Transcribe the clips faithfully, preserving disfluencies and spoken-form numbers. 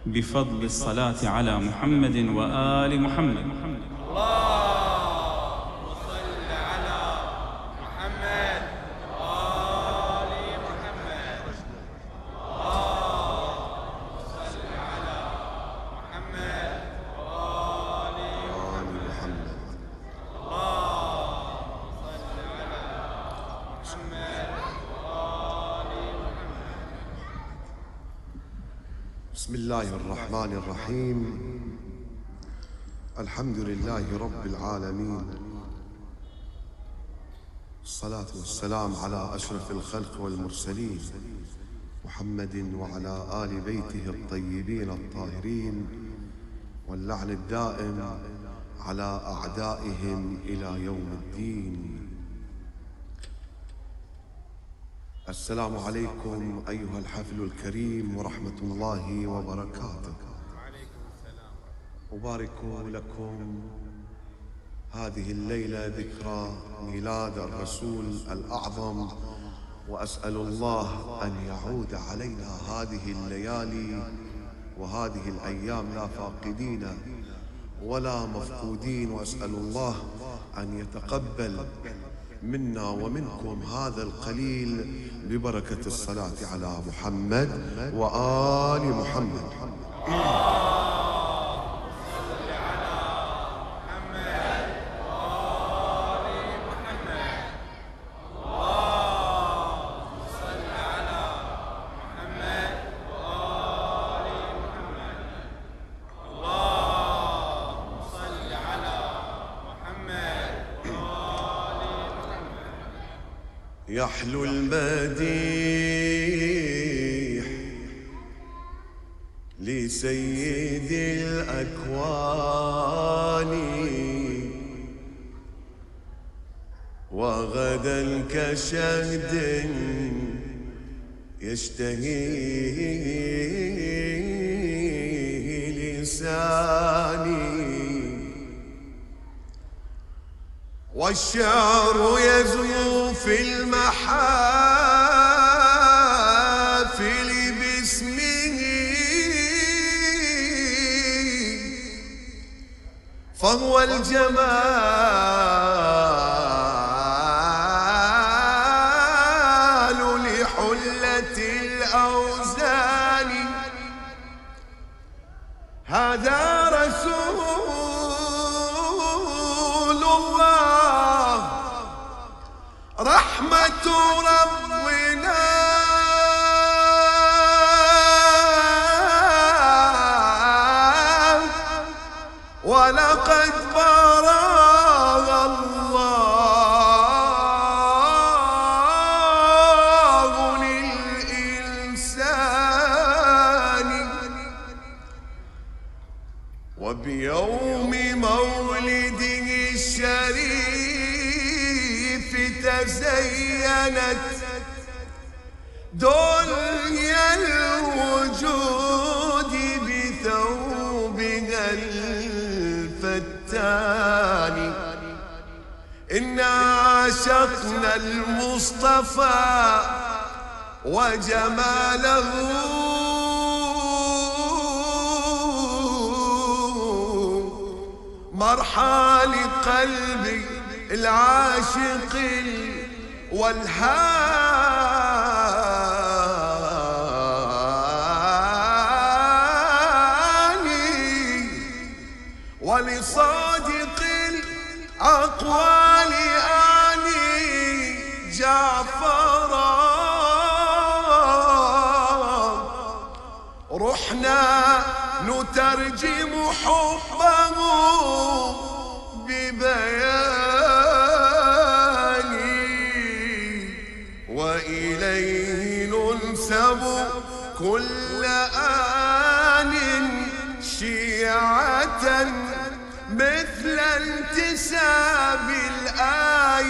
بفضل الصلاة على محمد وآل محمد. اللهم صل على محمد وآل محمد. اللهم صل على محمد وآل محمد. اللهم صل على محمد وآل محمد. بسم الله الرحمن الرحيم. الحمد لله رب العالمين، الصلاة والسلام على أشرف الخلق والمرسلين محمد وعلى آل بيته الطيبين الطاهرين، واللعن الدائم على أعدائهم إلى يوم الدين. السلام عليكم أيها الحفل الكريم ورحمة الله وبركاته. أبارك لكم هذه الليلة ذكرى ميلاد الرسول الأعظم، وأسأل الله أن يعود علينا هذه الليالي وهذه الأيام لا فاقدين ولا مفقودين، وأسأل الله أن يتقبل منا ومنكم هذا القليل ببركة الصلاة على محمد وآل محمد. يحلو المديح لسيد الأكوان، وغدا كشهد يشتهيه لساني، والشعر يزهو في المحافل باسمه، فهو الجمال لحلة الأوزان. هذا رسول الله رحمة ربنا، ولقد بارك الله للإنسان، وبيوم مولده الشريف تزينت دنيا الوجود بثوبها الفتان. إنا عاشقنا المصطفى وجماله، مرحى لقلبي العاشق والهاني، ولصادق الأقوال آني جعفرا. رحنا نترجم حبه ببياني، وإليه ننسب كل آن شيعة مثل انتساب الآي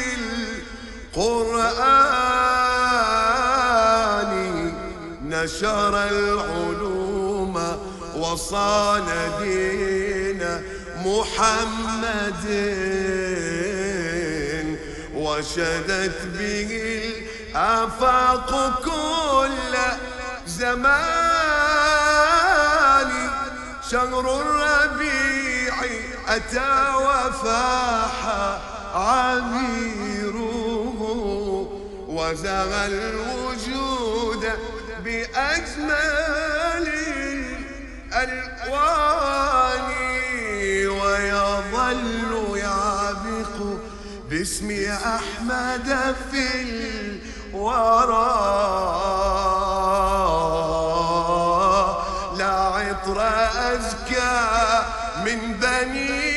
للقرآن. نشر العلوم وصان دين محمد، وشدت به الآفاق كل زمان. شهر الربيع أتى وفاح عبيره وزغى الوجود بأجمل الألوان ويظل يعبق باسم أحمد في الورى لا عطر أزكى من بني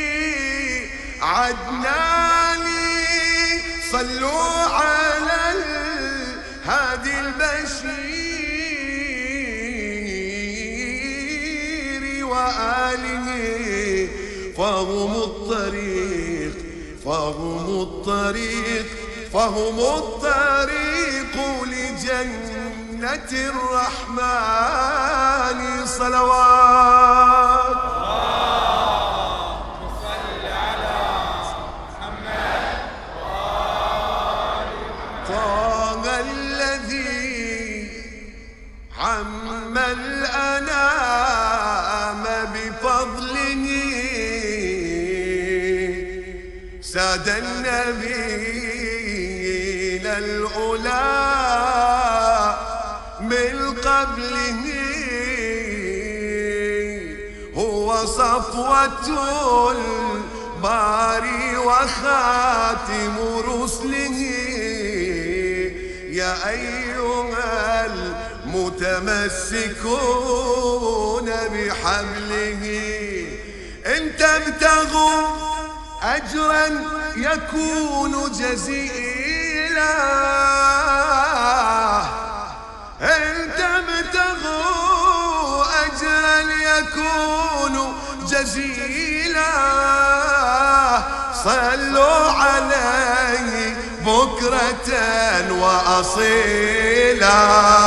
عدنان صلوا على الهادي البشير وآله فهم الطريق فهم الطريق فهم الطريق لجنة الرحمن صلوات صل على محمد وآل محمد. طه الذي عم الأنام بفضله ساد النبيين الأولى من قبله هو صفوة الباري وخاتم رسله يا أيها المتمسكون بحبله إن تبتغوا أجرا يكون جزيلا إن تبتغوا أجرا يكون جزيلا صلوا عليه بكرة وأصيلا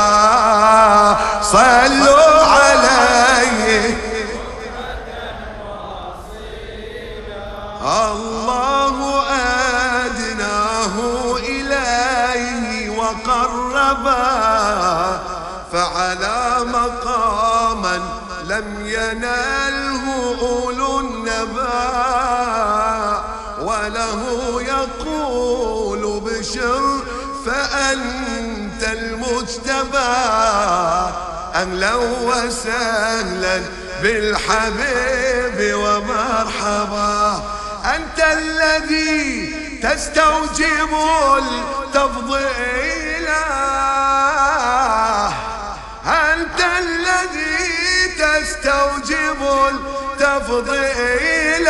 صلوا عليه الله أدناه إليه وقربا فعلى مقاما لم يناله أولو النبا وله يقول بشر فأنت المجتبى أهلا وسهلا بالحبيب ومرحبا أنت الذي تستوجب التفضيل أنت الذي تستوجب التفضيل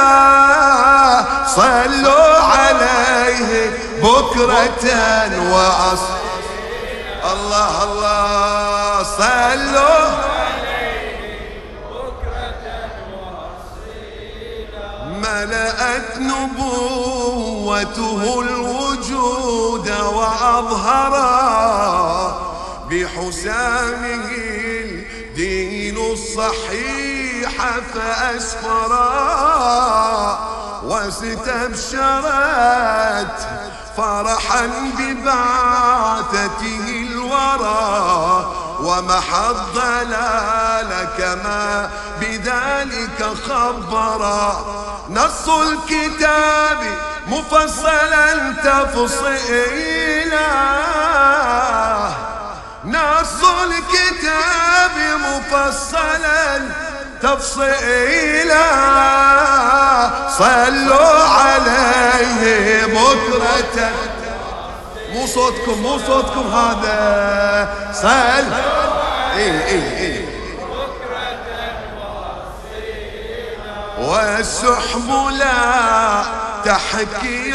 صلوا عليه بكرة وأصيلا الله الله صلوا ملأت نبوته الوجود وأظهرا بحسامه الدين الصحيح فأسفرا واستبشرت فرحا ببعثته الورى ومحى الضلال كما بذلك خبرا نص الكتاب مفصلا تفصيلا نص الكتاب مفصلا تفصيلا صلوا عليه بكرة مو صوتكم مو صوتكم هذا صل اي اي اي والسحب لا تحكي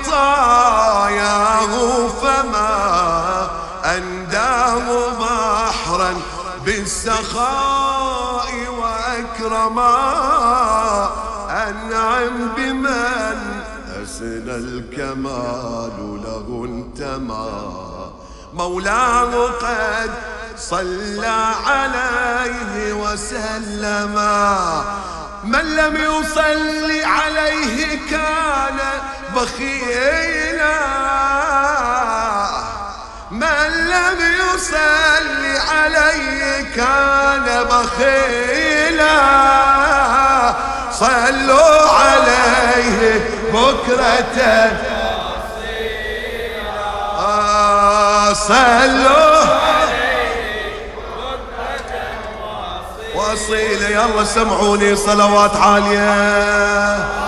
عطاياه فما أنداه بحرا بالسخاء وأكرما أنعم بمن أسن الكمال له انتمى مولاه قد صلى عليه وسلم من لم يصلي عليه كان بخيلا من لم يصلي عليه كان بخيلا صلوا عليه بكرة آه صلوا وصيلة. يلا سمعوني صلوات عالية.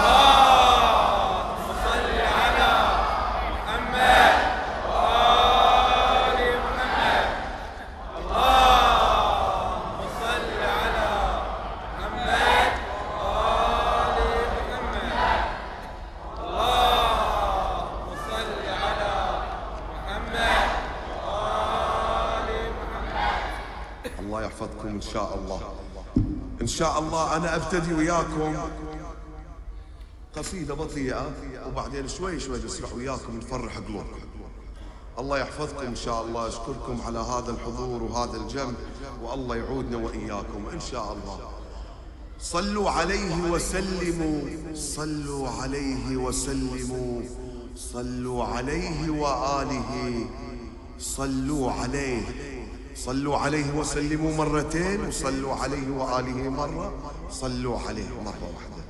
الله يحفظكم إن شاء الله. إن شاء الله أنا أبتدي وياكم قصيدة بطيئة وبعدين شوي شوي نسرح وياكم نفرح قلوبكم. الله يحفظكم إن شاء الله. أشكركم على هذا الحضور وهذا الجمع، والله يعودنا وإياكم إن شاء الله. صلوا عليه وسلموا، صلوا عليه وسلموا، صلوا عليه وآله، صلوا عليه. صلوا عليه وسلموا مرتين، وصلوا عليه وآله مرة، صلوا عليه مرة واحدة.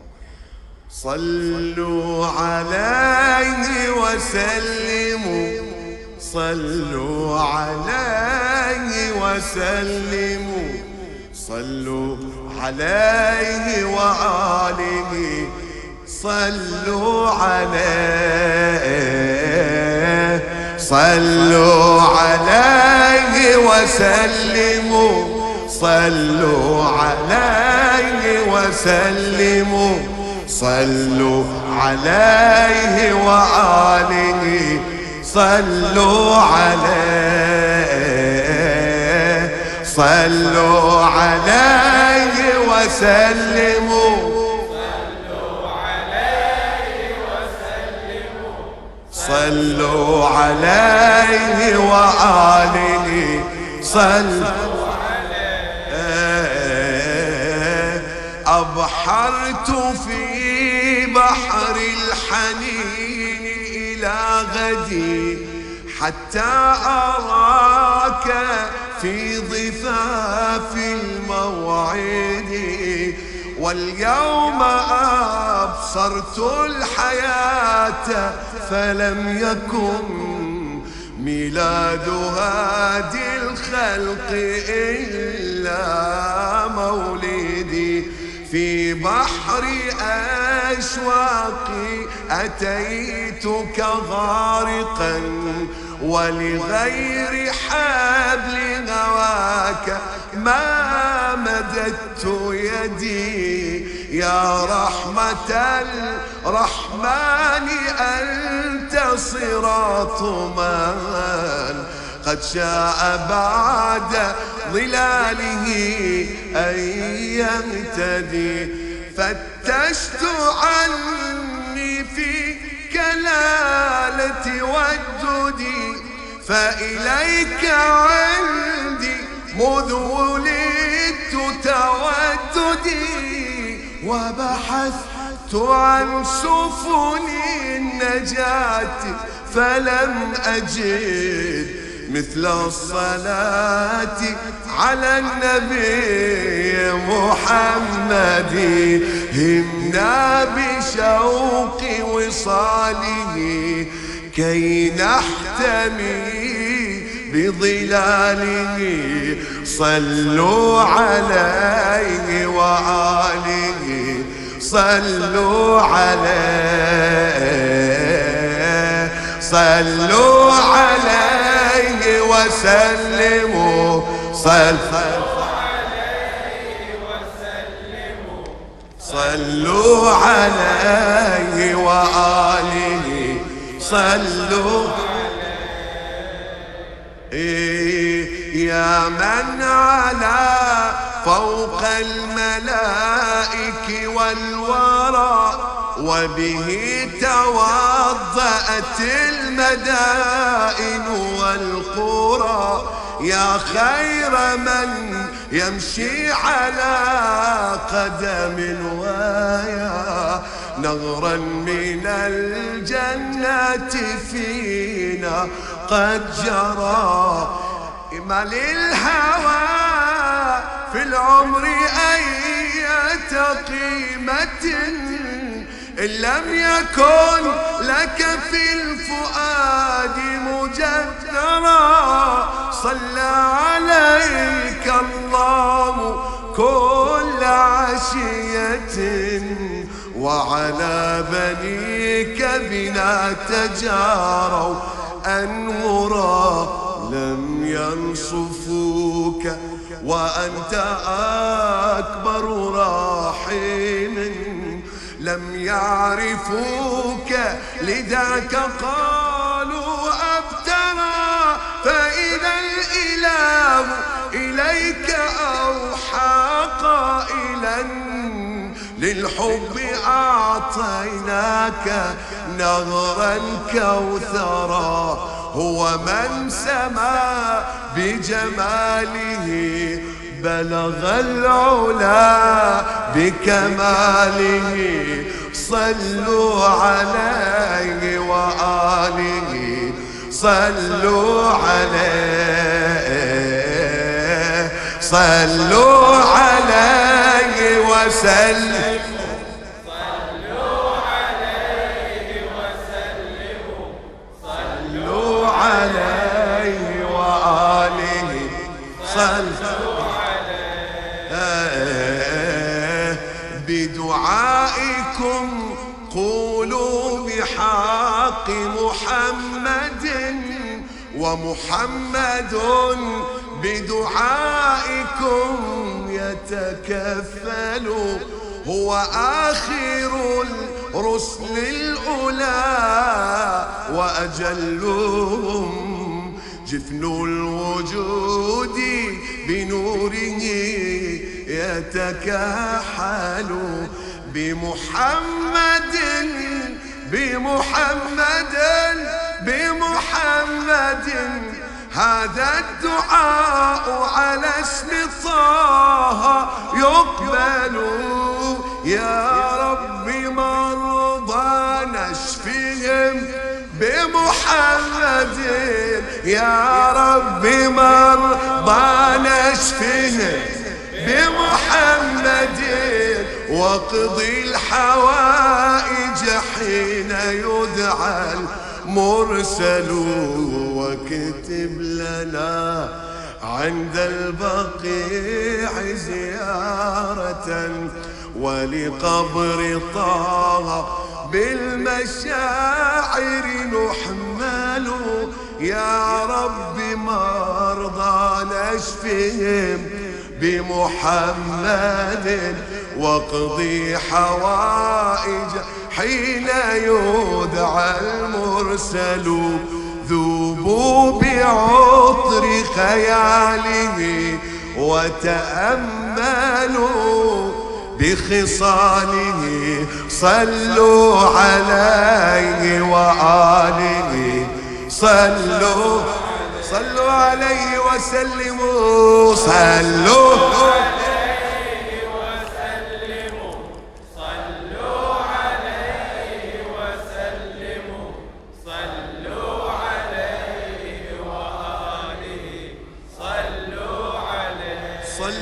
صلوا عليه وسلموا، صلوا عليه وسلموا، صلوا عليه وآله، صلوا عليه، صلوا عليه وسلموا، صلوا عليه وسلموا، صلوا عليه وآله، صلوا عليه، صلوا عليه وسلموا، صلوا عليه وآله، صلوا عليه. أبحرت في بحر الحنين إلى غدي حتى أراك في ضفاف الموعد، واليوم أبصرت الحياة فلم يكن ميلاد هادي الخلق إلا مولدي. في بحر أشواقي أتيتك غارقا، ولغير حبل هواك ما مددت يدي. يا رحمة الرحمن أنت صراط من قد شاء بعد ظلاله أن يهتدي. فتشت عني في كلالة وجدي، فإليك عندي مذ ولدت توددي. وبحثت عن سفن النجاة فلم أجد مثل الصلاة على النبي محمد. همنا بشوق وصاله كي نحتمي بظلاله. صلوا عليه وآله، صلوا عليه، صلوا عليه وسلموا، صلوا عليه وسلموا، صلوا عليه وآله، صلوا عليه. يا من على فوق الملائك والورى، وبه توضأت المدائن والقرى. يا خير من يمشي على قدم، ويا نهرا من الجنة فينا قد جرى. ما للهوى في العمر أن قيمة إن لم يكن لك في الفؤاد مجدرا. صلى عليك الله كل عشية وعلى بنيك بنا تجاروا أنورا لم ينصفوك وأنت أكبر راحم. لم يعرفوك لذاك قالوا أبترى. فإذا الإله إليك أوحى قائلا للحب أعطيناك نهرا كوثرا. هو من سما بجماله بلغ العلا بكماله. صلوا عليه وآله صلوا عليه صلوا عليه وسلم صلوا عليه وسلموا صلوا عليه وآله صلوا عليه. بدعائكم قولوا بحق محمد ومحمد بدعائكم يتكفل. هو آخر الرسل الأولى وأجلهم جفن الوجود بنوره يتكحل. بمحمد بمحمد بمحمد هذا الدعاء على اسم طه يقبل. يا رب مرضى نشفهم بمحمد. يا رب مرضى نشفهم بمحمد. واقضي الحوائج حين يدعى المرسل. واكتب لنا عند البقيع زيارة ولقبر طه بالمشاعر نحمل. يا رب مرضى نشفهم بمحمد. واقضي حوائج حين يدعى المرسل. ذوبوا بعطر خياله وتأملوا بخصاله. صلوا عليه وآله صلوا صلوا عليه وسلموا صلوا عليه وسلموا صلوا عليه وسلموا صلوا عليه وآله صلوا عليه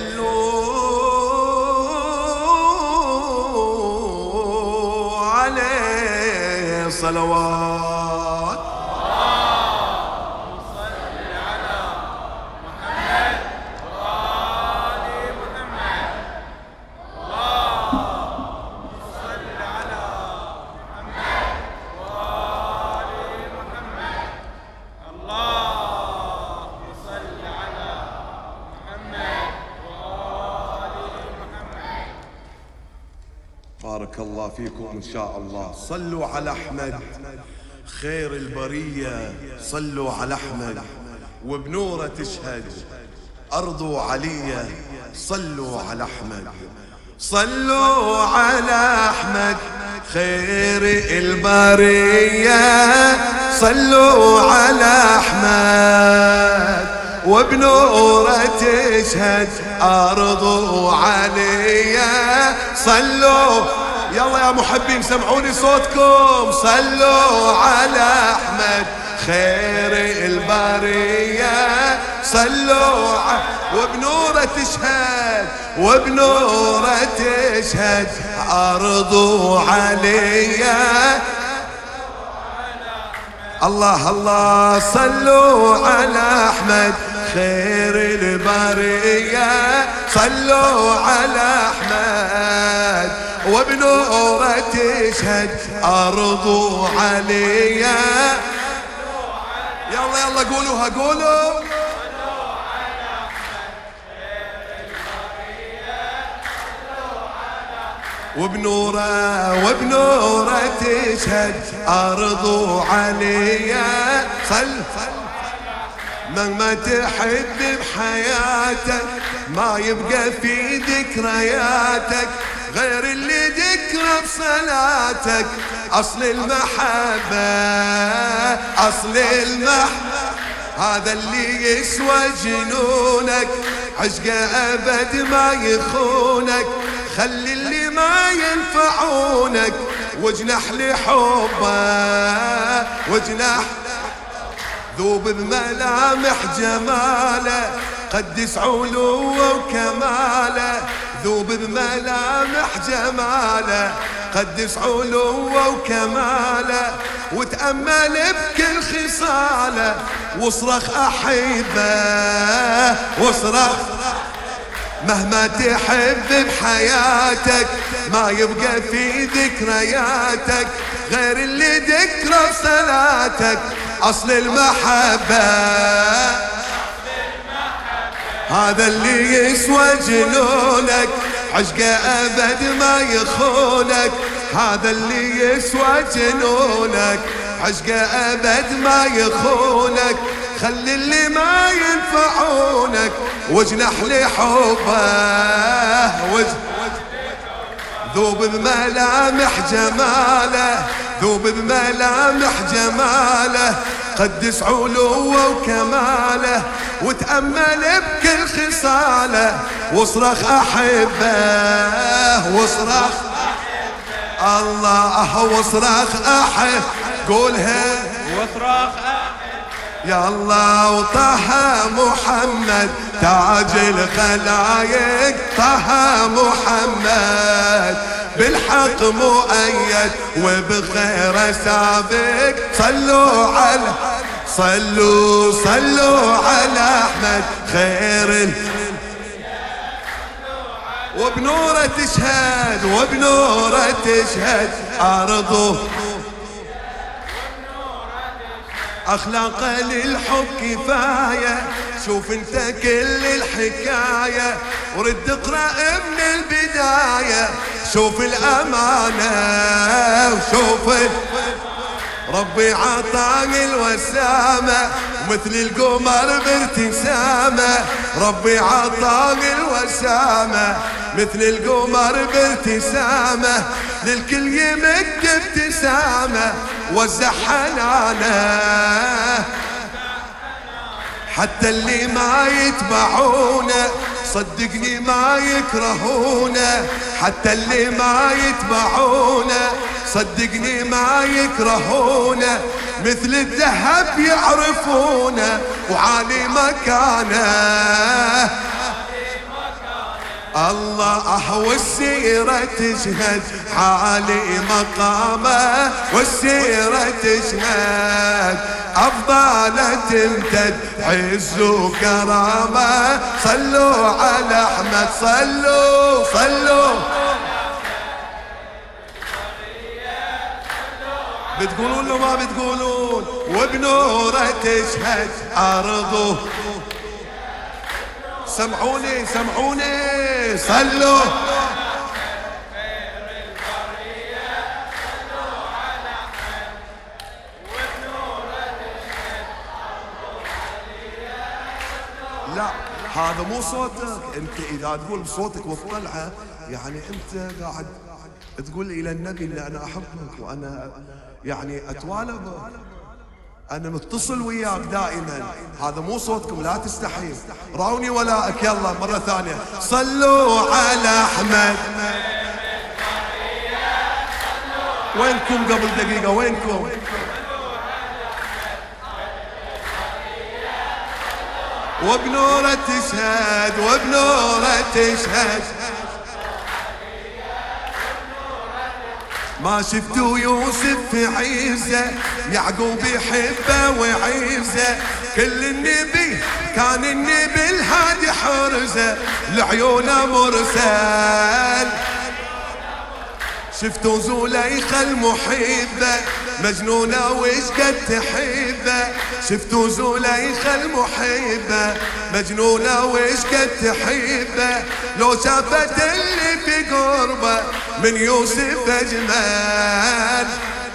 صلوا عليه صلوات. بارك الله فيكم إن شاء الله. صلوا على أحمد خير البرية. صلوا على أحمد وبنوره تشهد أرض علية. صلوا على أحمد صلوا على أحمد خير البرية. صلوا على أحمد وبنوره تشهد أرض علية. صلوا يلا يا محبين سمعوني صوتكم. صلوا على أحمد خير البرية. صلوا على وبنوره تشهد وبنوره تشهد عرضوا عليا الله الله صلوا على أحمد خير البرية صلوا على أحمد وبنوره تشهد أرضوا عليا يلا يلا قولوها قولوا وبنوره وبنوره تشهد أرضوا عليا صل مهما تحب بحياتك ما يبقى في ذكرياتك غير اللي ذكره بصلاتك أصل المحبة أصل المحبة هذا اللي يسوى جنونك عشقه أبد ما يخونك خلي اللي ما ينفعونك واجنح لحبه واجنح ذوب بملامح جماله قدس علوه وكماله ذوب بملامح جماله قدس علوه وكماله وتأمل بكل خصاله واصرخ أحبه واصرخ مهما تحب بحياتك ما يبقى في ذكرياتك غير اللي ذكره بصلاتك أصل المحبة هذا اللي يسوى جنونك عشقه أبد ما يخونك هذا اللي يسوى جنونك عشقه أبد ما يخونك خلي اللي ما ينفعونك واجنح لحبه ذوب بملامح جماله ذوب بملامح جماله قدس علوه وكماله وتأمل بكل خصاله واصرخ أحبه واصرخ الله واصرخ أحب قولها واصرخ يا الله وطه محمد تاج الخلايق طه محمد بالحق مؤيد وبخير سابق صلوا على صلوا صلوا على أحمد خير وبنوره تشهد وبنوره تشهد أرضه أخلاق للحب كفاية شوف انت كل الحكاية ورد اقرأ من البداية شوف الأمانة وشوف ربي عطاني الوسامة مثل القمر بارتسامة ربي عطاني الوسامة مثل القمر بارتسامة للكل يمد ابتسامة وزع حنانه حتى اللي ما يتبعونه صدقني ما يكرهونه حتى اللي ما يتبعونه صدقني ما يكرهونه مثل الذهب يعرفونه وعالي مكانه الله أهوى السيرة تشهد عالي مقامه والسيرة تشهد أفضل تمتد عز وكرامه صلوا على أحمد صلوا صلوا بتقولون له ما بتقولون وبنوره تشهد أرضه سمعوني سمعوني صلوا لا هذا مو صوتك انت اذا تقول بصوتك وتطلعه يعني انت قاعد تقول الى النبي ان انا احبك وانا يعني اتوالى أنا متصل وياك دائما هذا مو صوتكم لا تستحي راوني ولائك يلا مرة ثانية صلوا على أحمد وينكم قبل دقيقة وينكم وبنوره تشهد وبنوره تشهد. ما شفتوا يوسف في عيزة يعقوب يحبه وعيزة، كل النبي كان النبي الهادي حرزة لعيونه مرسل. شفتوا زليخة المحبة مجنونة وش قد تحبه، شفتوا زليخة المحبة مجنونة وش قد تحبه، لو شافت اللي في قربه من يوسف أجمل.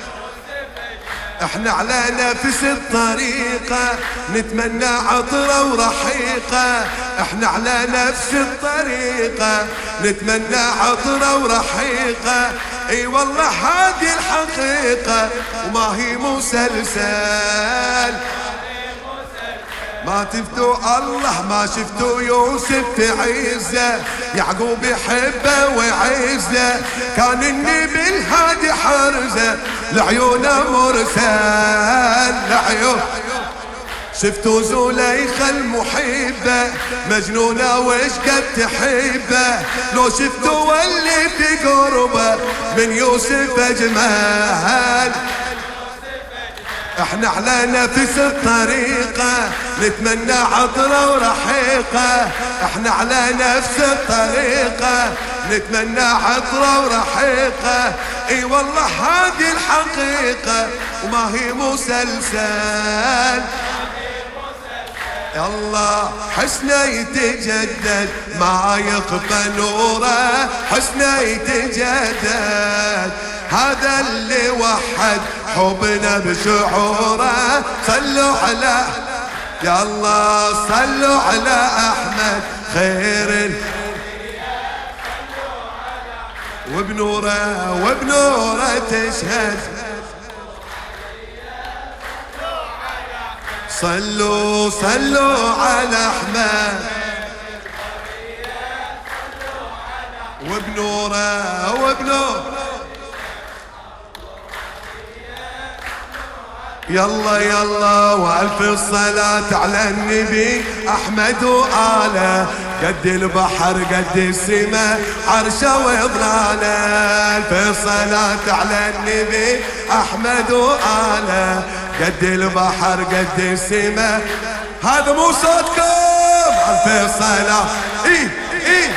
احنا على نفس الطريقة نتمنى عطرة ورحيقة، احنا على نفس الطريقة نتمنى عطرة ورحيقة. اي والله هذه الحقيقة وما هي مسلسل. ما تفتوا الله ما شفتوا يوسف في عزة يعقوب يحبه وعزة، كان النبي الهادي حرزة لعيونه مرسل لعيون. شفتوا زليخة المحبة مجنونة وش قد تحبه، لو شفتوا واللي في قربه من يوسف أجمل. احنا على نفس الطريقة نتمنى عطرة ورحيقة، احنا على نفس الطريقة نتمنى عطرة ورحيقة. اي والله هذه الحقيقة وما هي مسلسل. الله حسنه يتجدد ما يخفى نوره، حسنه يتجدد هذا اللي وحد حبنا بشعوره. صلوا على يا الله صلوا على أحمد خير وبنوره وبنوره تشهد. صلوا صلوا على أحمد وبنوره وبنوره. يلا يلا والف الصلاة على النبي أحمد وآله، قد البحر قد السماء عرشه وإضلاله. الف الصلاة على النبي أحمد وآله، قد البحر قد السماء. هذا مو صوتكم. الف الصلاة إيه إيه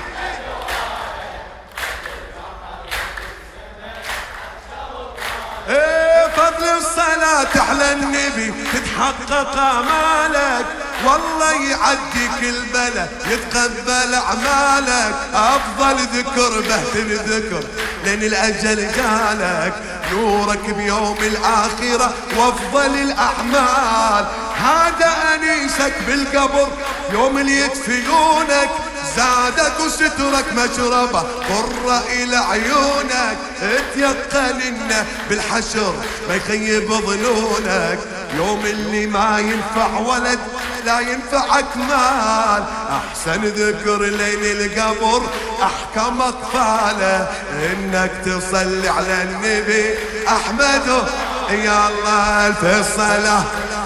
فضل الصلاة على النبي تتحقق آمالك، والله يعدي كل بلا يتقبل أعمالك. أفضل ذكر بهتن ذكر لأن الأجل جالك، نورك بيوم الآخرة وأفضل الأعمال. هذا أنيسك بالقبر يوم اللي يدفنونك، زادك وسترك مشربه قرة إلى عيونك. اتيقن إنه بالحشر ما يخيب ظنونك، يوم اللي ما ينفع ولد لا ينفعك مال. أحسن ذكر لين القبر أحكم أطفاله، إنك تصلي على النبي أحمد. يا الله ألف الصلاة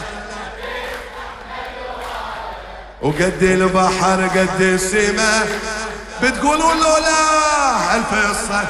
وقد البحر قد السماء. بتقولوا له لا ألف الصلاة.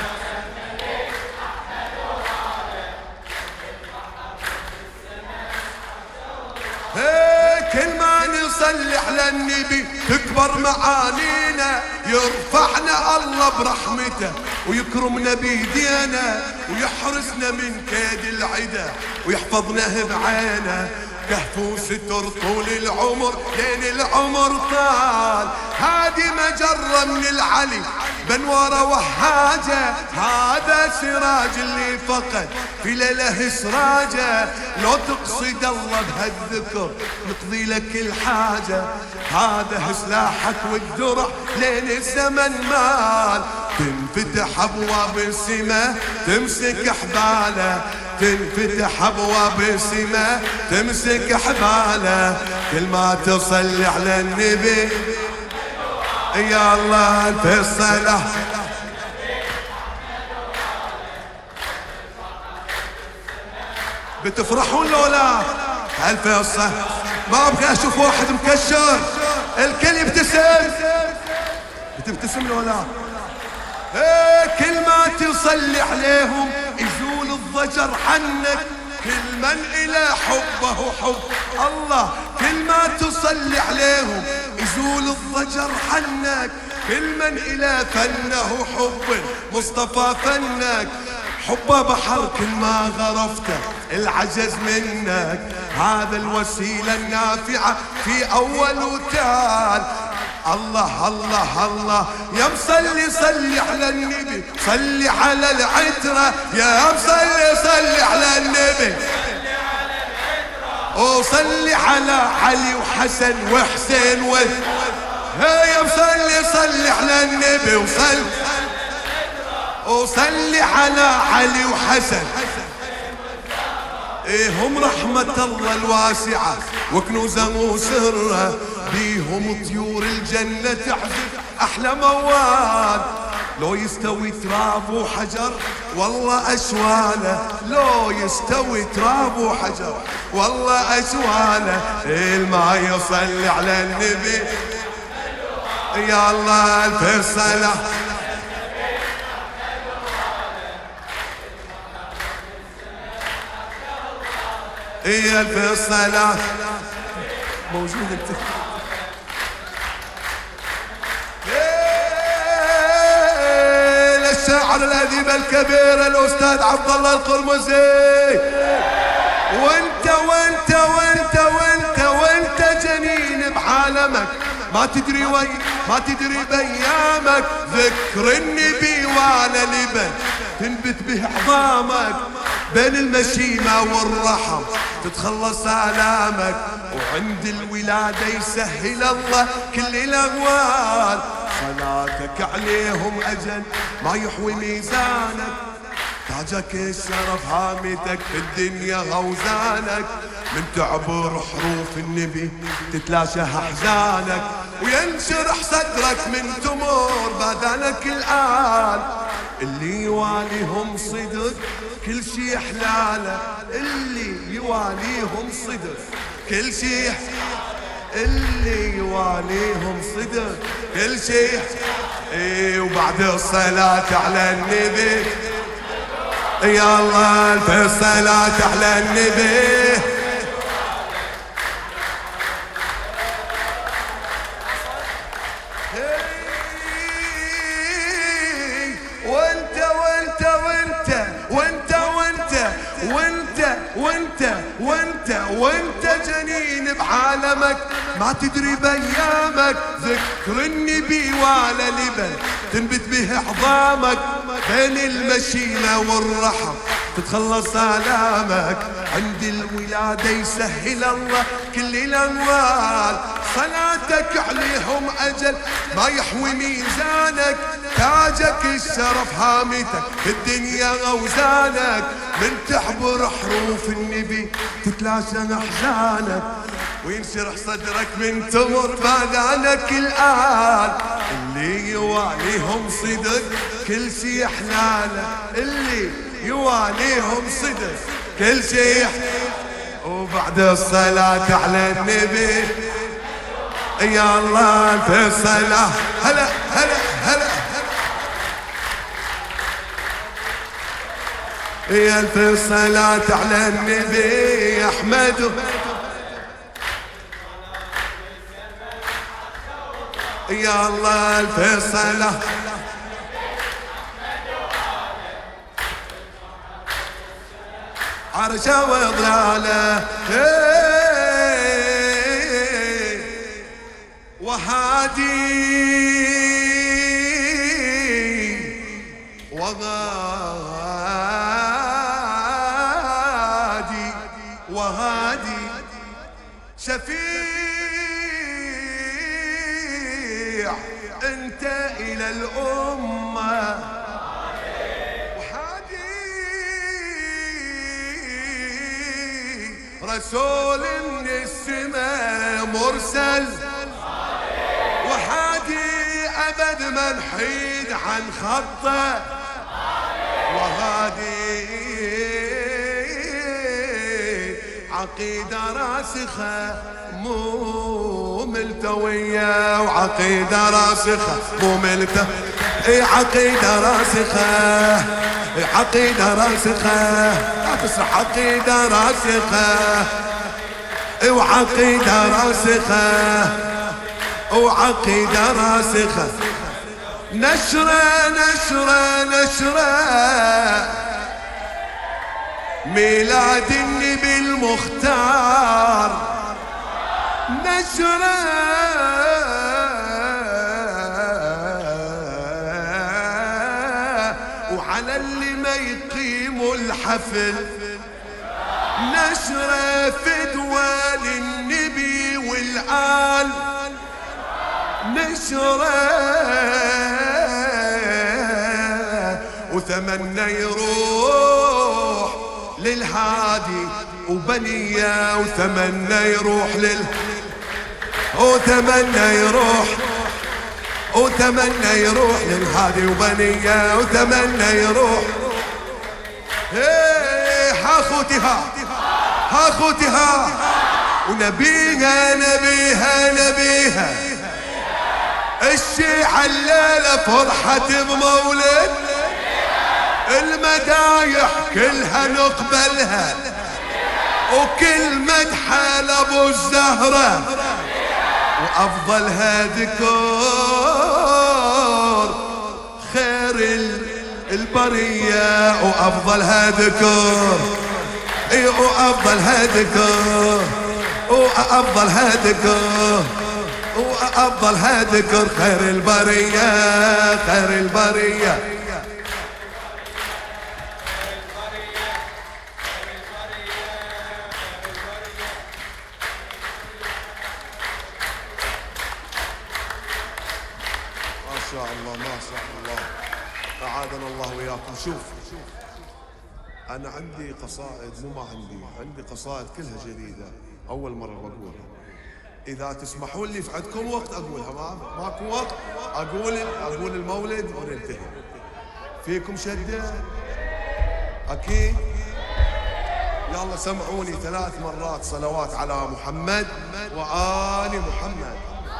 كل ما نصلي على النبي تكبر معانينا، يرفعنا الله برحمته ويكرمنا بيدينا، ويحرسنا من كيد العدا ويحفظنا بعينه. كهف وستر طول العمر لين العمر طال، هادي مجرة من العلي بنوره وهاجة. هذا سراج اللي فقد في ليله سراجه، لو تقصد الله بهالذكر يقضي لك الحاجة. هذا سلاحك والدرع لين الزمن مال، تنفتح ابواب السماء تمسك حباله، تنفتح ابواب السماء تمسك حباله. كل ما تصلي على النبي يا الله ألف الصلاة. بتفرحون لولا ألف الصلاة. ما ابغى اشوف واحد مكشر، الكل يبتسم. بتبتسم له ولا؟ ايه كل ما تصلي عليهم يزول الضجر عنك، كل من إلى حبه حب الله. كل ما تصلي عليهم يزول الضجر عنك، كل من إلى فنه حب مصطفى فنك. حبه بحر كل ما غرفته العجز منك، هذا الوسيلة النافعة في أول وتال. الله الله الله يا مصلي صلي على النبي، صلي على العترة يا مصلي صلي على النبي، وصلي على علي وحسن وحسين و يا مصلي صلي على النبي، وصلي وصلي على علي وحسن. إيه هم رحمة الله الواسعة وكنوزه وسره، بيهم طيور الجنة تعزف أحلى موال. لو يستوي تراب وحجر والله أشواله، لو يستوي تراب وحجر والله أشواله. الما يصلي على النبي يا الله ألف صلاة. إيه ألف صلاة موجودة. إيه الشاعر الأديب الكبير الأستاذ عبد الله القرمزي. وانت وانت وانت وانت وانت جنين بعالمك، ما تدري وين ما تدري بأيامك، ذكر النبي ولا لبن تنبت به عظامك، بين المشيمة والرحم تتخلص آلامك، وعند الولادة يسهل الله كل الأغوال. صلاتك عليهم أجل ما يحوي ميزانك، تاجك الشرف هامتك في الدنيا غوزانك، من تعبر حروف النبي تتلاشى أحزانك، وينشرح صدرك من تمر بدنك الآن. اللي يواليهم صدق كل شي حلاله، اللي يواليهم صدق كل شي، اللي يواليهم صدق كل شي. ايه وبعد الصلاة على النبي يا الله ألف صلاة على النبي. وانت وانت وانت وانت وانت وانت وانت وانت وانت جنين بعالمك، ما تدري بأيامك، ذكر النبي ولا لبن تنبت به عظامك، بين المشيمة والرحم تتخلص آلامك، عند الولادة يسهل الله كل الأموال. صلاتك عليهم أجل ما يحوي ميزانك، تاجك الشرف هامتك في الدنيا غوزانك، من تحبر حروف النبي تتلاشى أحزانك، وينشرح صدرك من تمر بادانك الآن. اللي يواليهم صدق كل شي حلاله، اللي يواليهم صدق كل شي. وبعد الصلاة على النبي يا الله ألف صلاة. هلا هلا هلا يا ألف صلاة على النبي يا أحمد. يا الله ألف صلاة. عرشه وضلاله وهادي وغادي وهادي شفيع انت الى الامه، وهادي رسول من السماء مرسل، وهادي ابد من حيد عن خطه، وهادي عقيدة راسخة مو ملتوية وعقيدة راسخة، مو ملتوية اي عقيدة راسخة، عقيدة راسخة، لا تسرح عقيدة راسخة، وعقيدة راسخة، وعقيدة راسخة. نشرة نشرة نشرة ميلاد النبي المختار، نشرة وعلى اللي ما يقيموا الحفل، نشرة فدوى للنبي والآل، نشرة وتمنى يروح للهادي وبنية، وتمنى يروح لل وتمنى يروح وتمنى يروح للهادي وبنية، وتمنى يروح ايه هاخوتها هاخوتها ونبيها نبيها نبيها. الشيعة الليلة فرحة بمولد، المدايح كلها نقبلها، وكل مدحة لابو الزهرة، وأفضلها ذكر خير البرية، وأفضلها ذكر اي وأفضلها ذكر وأفضلها ذكر وأفضلها ذكر خير البرية، خير البرية. ما شاء الله ما شاء الله، أعاذنا الله وياكم. شوف أنا عندي قصائد، مو ما عندي عندي قصائد كلها جديدة، أول مرة بقولها. إذا تسمحون لي في عندكم وقت أقولها، ما ماكو وقت أقول أقول المولد وننتهي. فيكم شدة؟ أكيد. يلا سمعوني ثلاث مرات صلوات على محمد وآل محمد.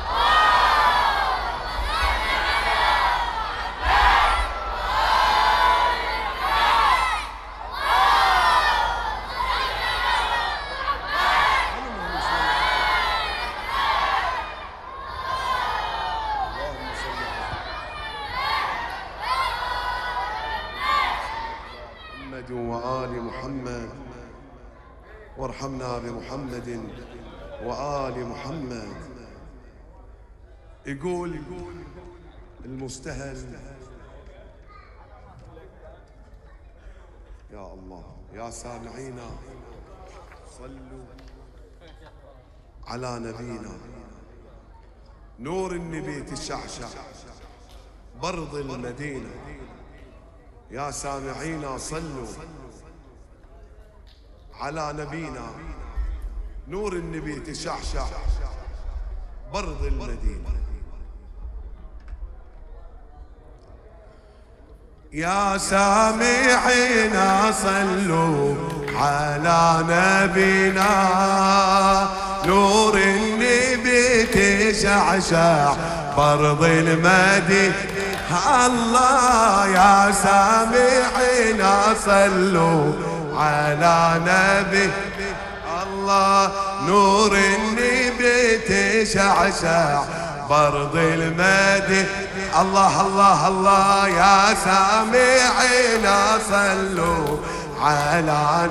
وآل محمد وارحمنا بمحمد وآل محمد. يقول المستهل يا الله يا سامعينا صلوا على نبينا، نور النبي تشعشع برض المدينة، يا سامعينا صلوا على نبينا، نور النبي تشعشع برض المدينة. يا سامعينا صلوا على نبينا، نور النبي تشعشع برض المدينة. الله يا سامعينا صلوا على نبي الله، نور النبي تشعشع برض المدينة. الله الله الله يا سامعينا صلوا على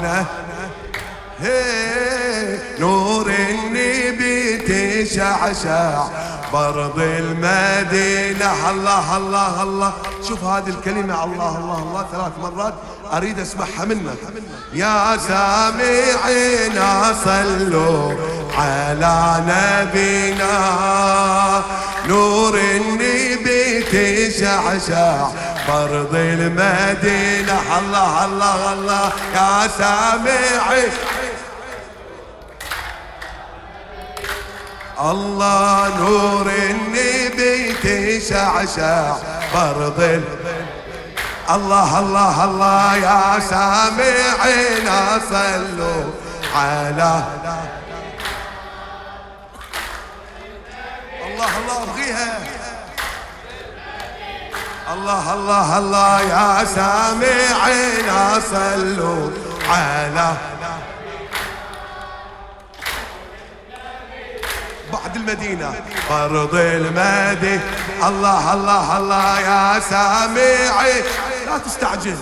نبي، نور النبي تشعشع برض المدينة. الله الله الله. شوف هذه الكلمة الله الله الله ثلاث مرات أريد أسمعها منك. يا سامعينا صلوا على نبينا، نور النبي تشعشع برض المدينة. الله الله الله يا سامعي الله، نور النبي تشعشع برض. الله الله الله يا سامعينا صلوا على بيها الله الله الله يا سامعين صلوا على بعد المدينة فرض المدينة الله الله الله يا سامعين لا تستعجل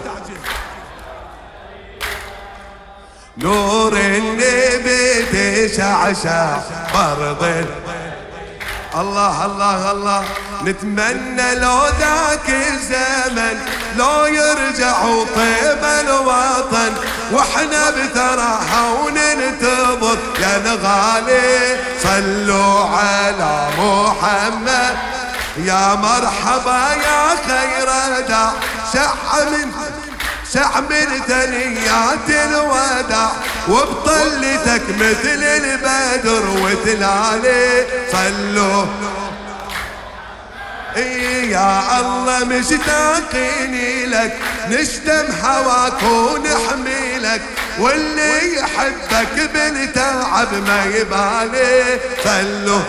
نور النبي تشعشع فرض الله الله الله نتمنى لو ذاك الزمن لو يرجعوا طيب الوطن واحنا بثراها وننتظر يا الغالي صلوا على محمد يا مرحبا يا خير داع شع من شع من ثنيات الوداع وبطلتك مثل البدر وتلالي صلوا إيه يا الله مشتاقين لك نشتم هواك ونحمي لك واللي يحبك بالتعب ما يبالي صلوا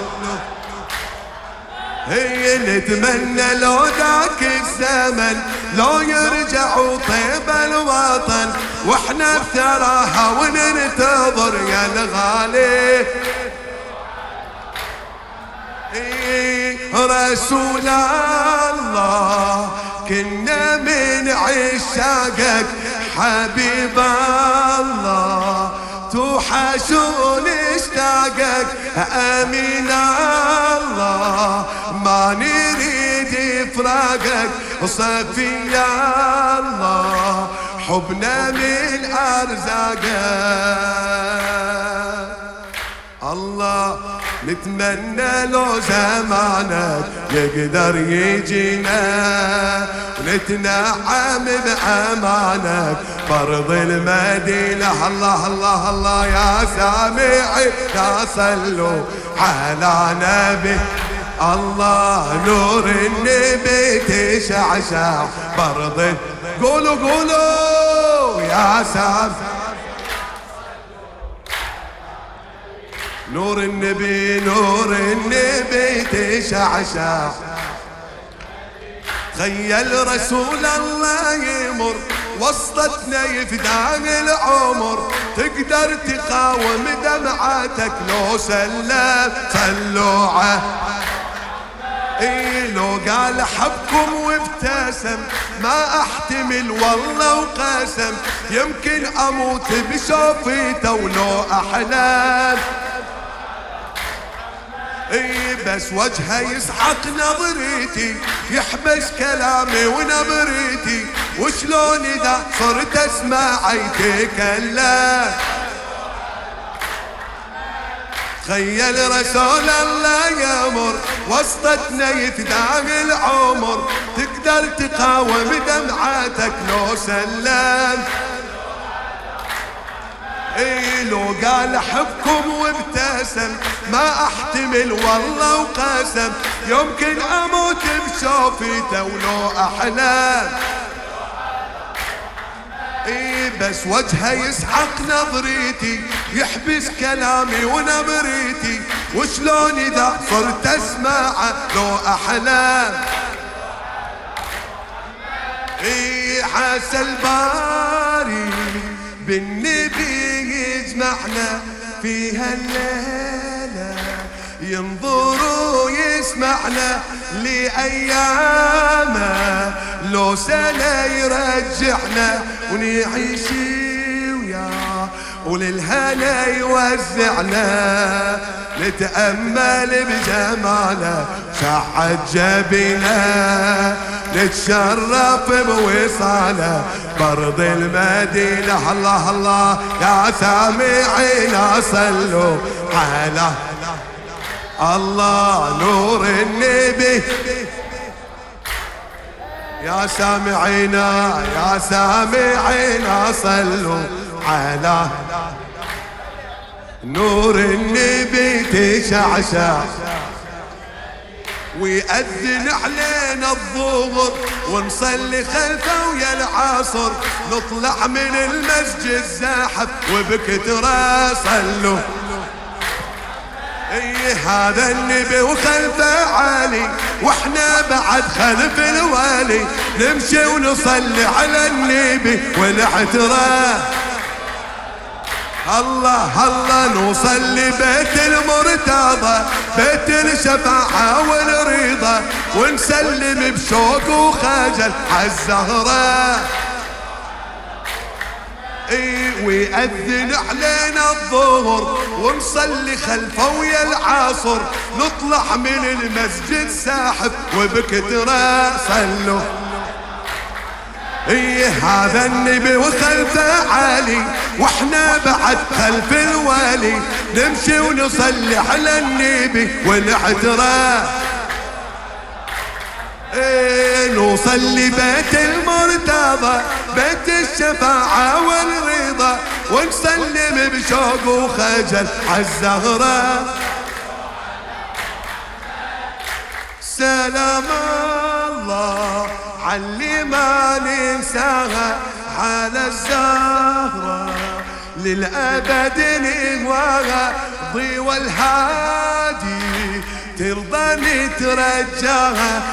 هي نتمنى لو ذاك الزمن لو يرجعوا طيب الوطن واحنا بثراها وننتظر يا الغالي إيه رسول الله كنا من عشاقك حبيب الله توحشون اشتاقك امين الله ما نريد فراقك صفي الله حبنا من ارزاقك الله نتمنى لو زمانك يقدر يجينا ونتنعم بأمانك فرض المدينة الله الله الله يا سامعي يا صلوا على نبي الله نور النبي تشعشع فرض قولوا قولوا يا سامعي نور النبي نور النبي تشعشع خيل رسول الله يمر وسطتنا يفدان العمر تقدر تقاوم دمعاتك لو سلم صلوا على إيه لو قال حبكم وابتسم ما احتمل والله وقسم يمكن اموت بشوفيته ولو احلام اي بس وجهه يسحق نظريتي يحبس كلامي ونبريتي وشلون اذا صرت اسمع يتكلم خيل رسول الله يمر وسطتنا يفدان العمر تقدر تقاوم دمعاتك لو سلم اي لو قال حبكم وابتسم ما احتمل والله وقسم يمكن اموت بشوفيته ولو احلام اي بس وجهه يسحق نظريتي يحبس كلامي ونبريتي وشلون اذا صرت اسمعه لو احلام اي حاس الباري بالنبي يجمعنا في هالليلة ينظر ويسمعنا لأيامه لو سنة يرجعنا ونعيش وياه وللهنا يوزعنا نتأمل بجماله شعت جبينه نتشرف بوصاله برض المدينة الله الله يا سامعين صلوا على الله نور النبي يا سامعين يا سامعين صلوا على نور النبي تشعشع ويأذن علينا الظهر ونصلي خلفه ويا العصر نطلع من المسجد زاحف وبكتره صلوا اي هذا النبي وخلفه علي، واحنا بعد خلف الوالي، نمشي ونصلي على النبي والاعتراف. الله الله نوصل لبيت المرتضى، بيت الشفاعة والرضا، ونسلم بشوق وخجل عالزهرة. اي ويأذن علينا الظهر، ونصلي خلفه ويا العصر، نطلع من المسجد ساحب وبكتره صلوا. ايه هذا النبي وخلفه علي، واحنا بعد خلف الوالي، نمشي ونصلي على النبي والاعتراف. ايه نوصل لبيت المرتضى، بيت الشفاعة والرضا، ونسلم بشوق وخجل عالزهرة. سلام الله علي ما ننساها، على الزهرة للأبد نهواها، ضيوى الهادي ترضى نترجاها،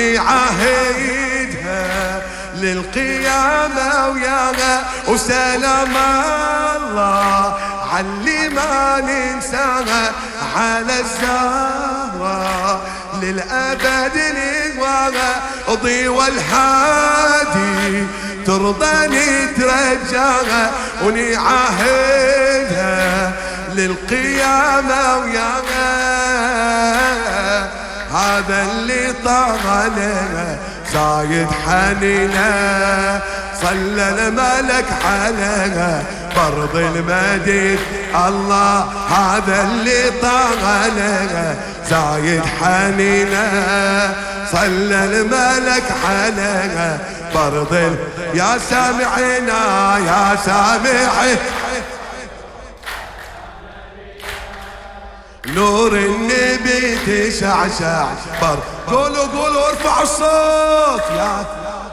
ونعاهدها للقيامة وياها. وسلام الله علي ما ننساها، على الزهرة للأبد نهواها، ضيوى الهادي ترضى نترجاها، ونعاهدها للقيامة وياها. هذا اللي طغى زايد حنينه، صلى الملك عليها برض المديد. الله هذا اللي طغى زايد حنينه، صلى الملك عليها برض. يا سامعنا يا سامعي نور النبي تشعشع بر. قولوا قولوا ارفعوا الصوت يا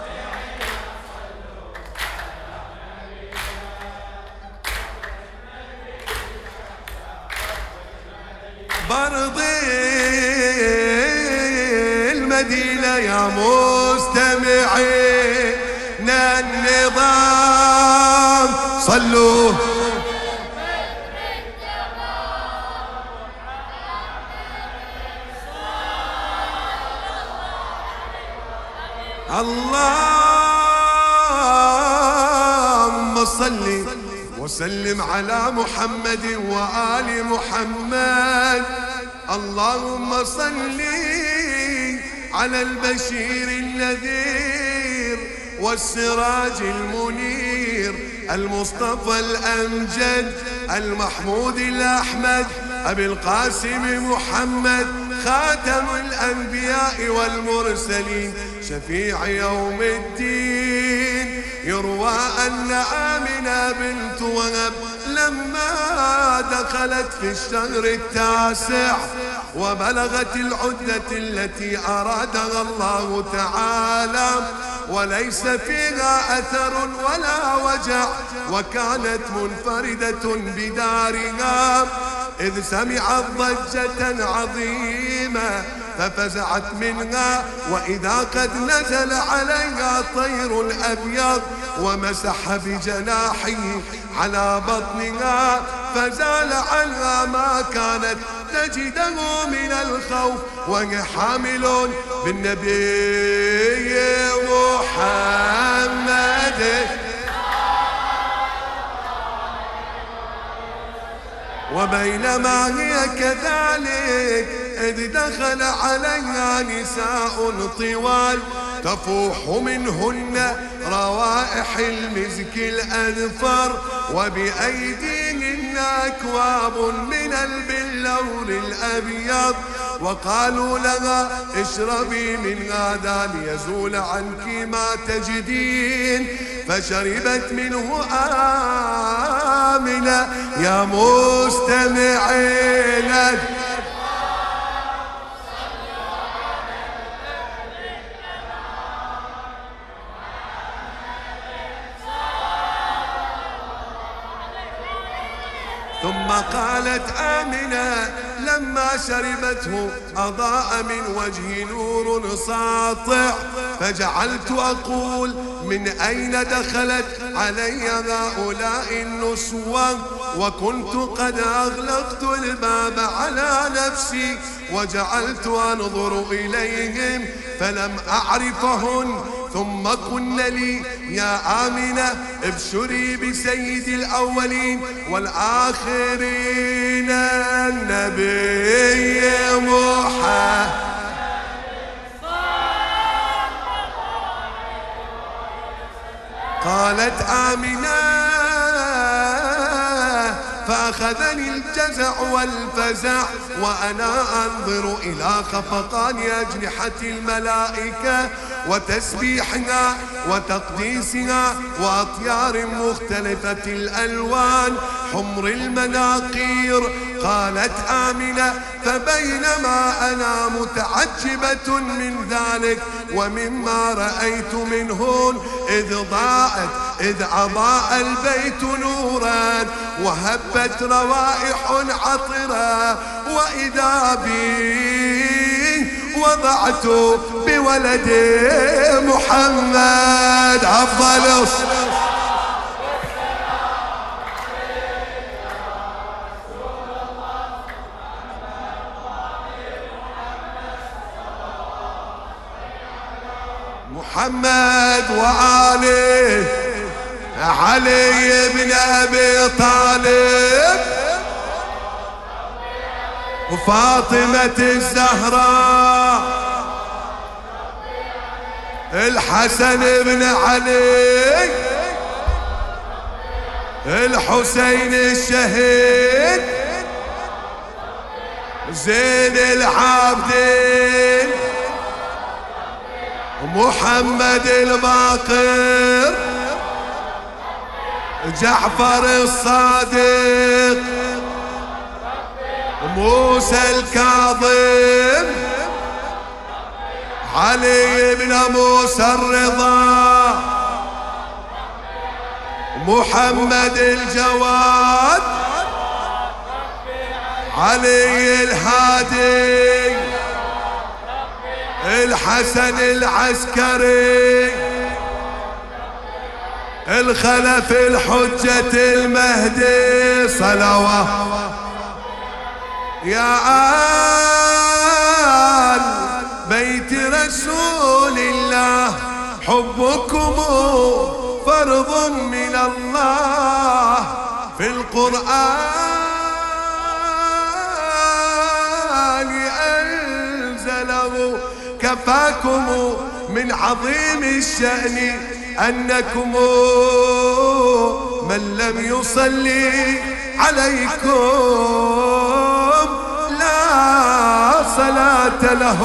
برضي المدينة يا مستمعين النظام. صلوا اللهم صل وسلم على محمد وآل محمد. اللهم صل على البشير النذير والسراج المنير، المصطفى الأمجد المحمود الأحمد، أبي القاسم محمد خاتم الأنبياء والمرسلين، شفيع يوم الدين. يروى أن آمنة بنت وهب لما دخلت في الشهر التاسع وبلغت العدة التي أرادها الله تعالى، وليس فيها أثر ولا وجع، وكانت منفردة بدارها، إذ سمعت ضجة عظيمة ففزعت منها، وإذا قد نزل عليها طير أبيض ومسح بجناحه على بطنها، فزال عنها ما كانت تجده من الخوف، وهي حامل بالنبي محمد. وبينما هي كذلك إذ دخل عليها نساء طوال تفوح منهن روائح المزك الأذفر، وبأيديهن أكواب من البلور الأبيض، وقالوا لها اشربي من هذا ليزول عنك ما تجدين، فشربت منه آمنة يا مستمعين. ثم قالت آمنة لما شربته أضاء من وجهي نور ساطع، فجعلت أقول من أين دخلت علي هؤلاء النسوة، وكنت قد أغلقت الباب على نفسي وجعلت أنظر إليهم فلم أعرفهن. ثم قلن لي يا آمنة ابشري بسيد الأولين والآخرين النبي محمد. قالت آمنة فأخذني الجزع والفزع وأنا أنظر إلى خفقان أجنحة الملائكة وتسبيحها وتقديسها وأطيار مختلفة الألوان حمر المناقير. قالت آمنة فبينما أنا متعجبة من ذلك ومما رأيت منهن إذ ضاءت إذ أضاء البيت نورا وهبت روائح عطرا وإذا بي وضعت بولد محمد أفضل محمد وآله علي بن أبي طالب وفاطمة الزهراء الحسن بن علي الحسين الشهيد زين العابدين محمد الباقر جعفر الصادق موسى الكاظم علي بن موسى الرضا محمد الجواد علي الهادي الحسن العسكري الخلف الحجة المهدي صلوات يا آل بيت رسول الله حبكم فرض من الله في القرآن أنزله كفاكم من عظيم الشأن أنكم من لم يصلي عليكم لا صلاة له.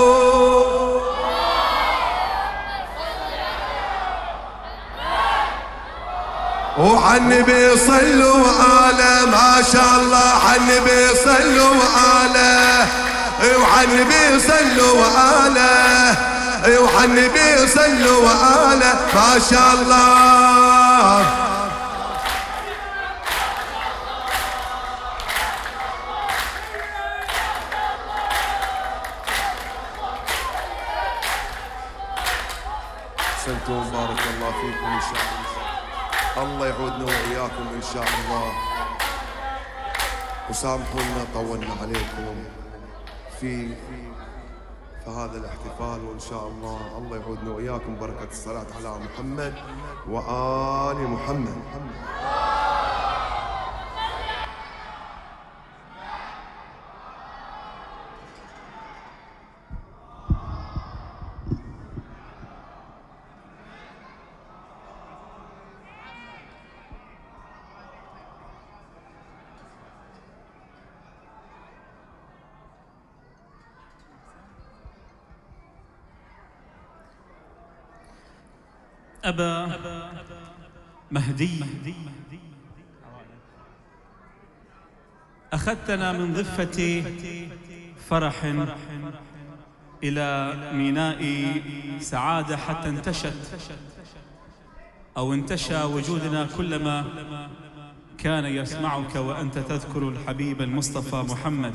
وعن النبي صلوا على ما شاء الله عن النبي صلوا على وعن النبي صلوا على وعن النبي صلوا على ما شاء الله. احسنتم بارك الله فيكم ان شاء الله. الله يعودنا واياكم ان شاء الله. وسامحونا طولنا عليكم في في هذا الاحتفال وان شاء الله الله يعودنا واياكم بركة الصلاة على محمد وآل محمد. أبا مهدي أخذتنا من ضفة فرح إلى ميناء سعادة حتى انتشت أو انتشى وجودنا كلما كان يسمعك وأنت تذكر الحبيب المصطفى محمد،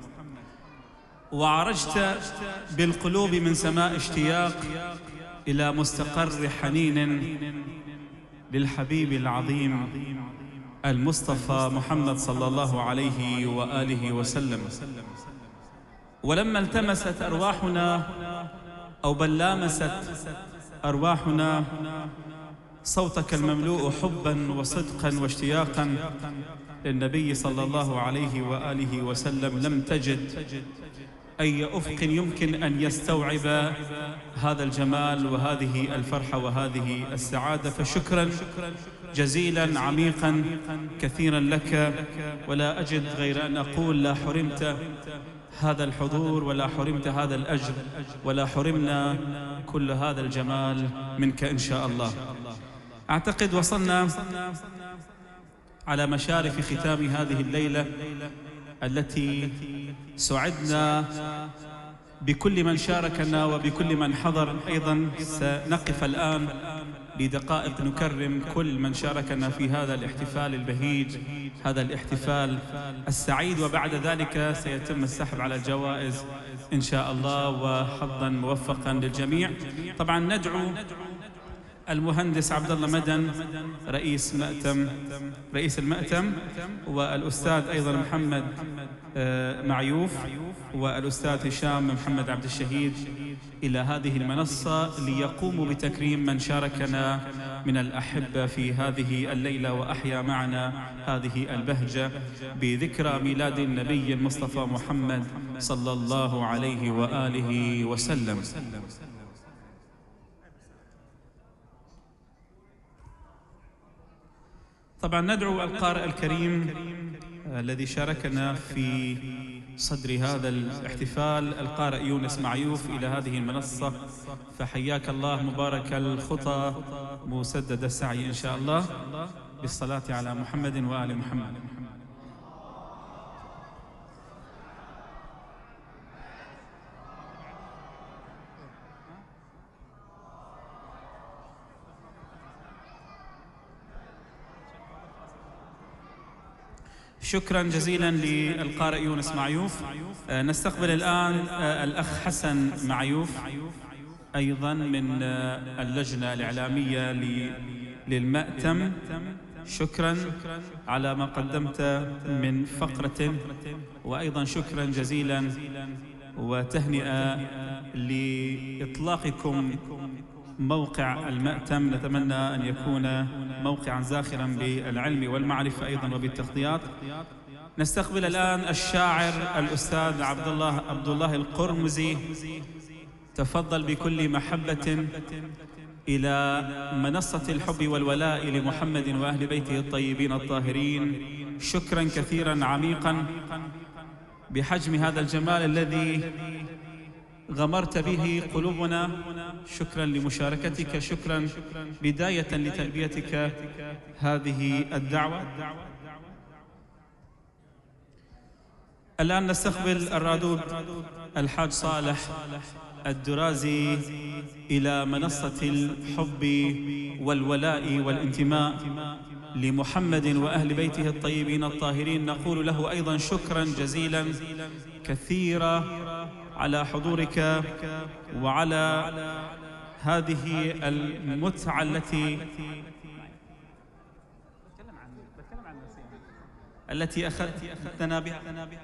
وعرجت بالقلوب من سماء اشتياق إلى مستقر حنين للحبيب العظيم المصطفى محمد صلى الله عليه وآله وسلم. ولما التمست أرواحنا أو بل لامست أرواحنا صوتك المملوء حبا وصدقا واشتياقا للنبي صلى الله عليه وآله وسلم، لم تجد أي أفق يمكن أن يستوعب هذا الجمال وهذه الفرحة وهذه السعادة. فشكرا جزيلا عميقا كثيرا لك، ولا أجد غير أن أقول لا حرمت هذا الحضور ولا حرمت هذا الأجر ولا حرمنا كل هذا الجمال منك إن شاء الله. أعتقد وصلنا على مشارف ختام هذه الليلة التي سعدنا بكل من شاركنا وبكل من حضر. أيضا سنقف الآن لدقائق نكرم كل من شاركنا في هذا الاحتفال البهيج، هذا الاحتفال السعيد، وبعد ذلك سيتم السحب على الجوائز إن شاء الله، وحظا موفقا للجميع. طبعا ندعو المهندس عبد الله مدن رئيس مأتم رئيس المأتم، والأستاذ أيضا محمد معيوف، والأستاذ هشام محمد عبد الشهيد إلى هذه المنصة ليقوموا بتكريم من شاركنا من الأحبة في هذه الليلة وأحيا معنا هذه البهجة بذكرى ميلاد النبي المصطفى محمد صلى الله عليه وآله وسلم. طبعا ندعو القارئ الكريم الذي شاركنا في صدر هذا الاحتفال، القارئ يونس معيوف، إلى هذه المنصة. فحياك الله، مبارك الخطى، مسدد السعي إن شاء الله، بالصلاة على محمد وآل محمد. شكرا جزيلا للقارئ يونس معيوف. آه نستقبل الآن آه الأخ حسن معيوف أيضا من آه اللجنة الإعلامية للمأتم. شكرا على ما قدمت من فقرة، وأيضا شكرا جزيلا وتهنئة لإطلاقكم موقع المأتم. نتمنى أن يكون موقعا زاخرا بالعلم والمعرفة أيضا وبالتغطيات. نستقبل الآن الشاعر الأستاذ عبد الله عبد الله القرمزي، تفضل بكل محبة إلى منصة الحب والولاء لمحمد وأهل بيته الطيبين الطاهرين. شكرا كثيرا عميقا بحجم هذا الجمال الذي غمرت به قلوبنا. شكرا لمشاركتك، شكرا بداية لتلبيتك هذه الدعوة. الآن نستقبل الرادود الحاج صالح الدرازي إلى منصة الحب والولاء والانتماء لمحمد وأهل بيته الطيبين الطاهرين. نقول له أيضا شكرا جزيلا كثيرا على حضورك وعلى هذه المتعة التي التي أخذتنا بها.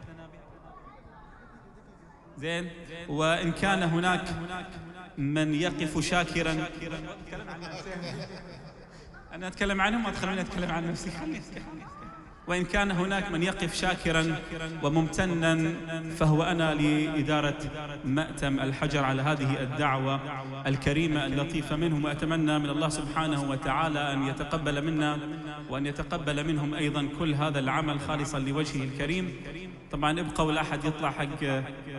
زين، وإن كان هناك من يقف شاكرا، أنا أتكلم عنهم وأتخلوني أتكلم عن نفسي. وإن كان هناك من يقف شاكرا وممتنا فهو أنا لإدارة مأتم الحجر على هذه الدعوة الكريمة اللطيفة منهم، وأتمنى من الله سبحانه وتعالى أن يتقبل منا وأن يتقبل منهم أيضا كل هذا العمل خالصا لوجهه الكريم. طبعا ابقوا، لا أحد يطلع حق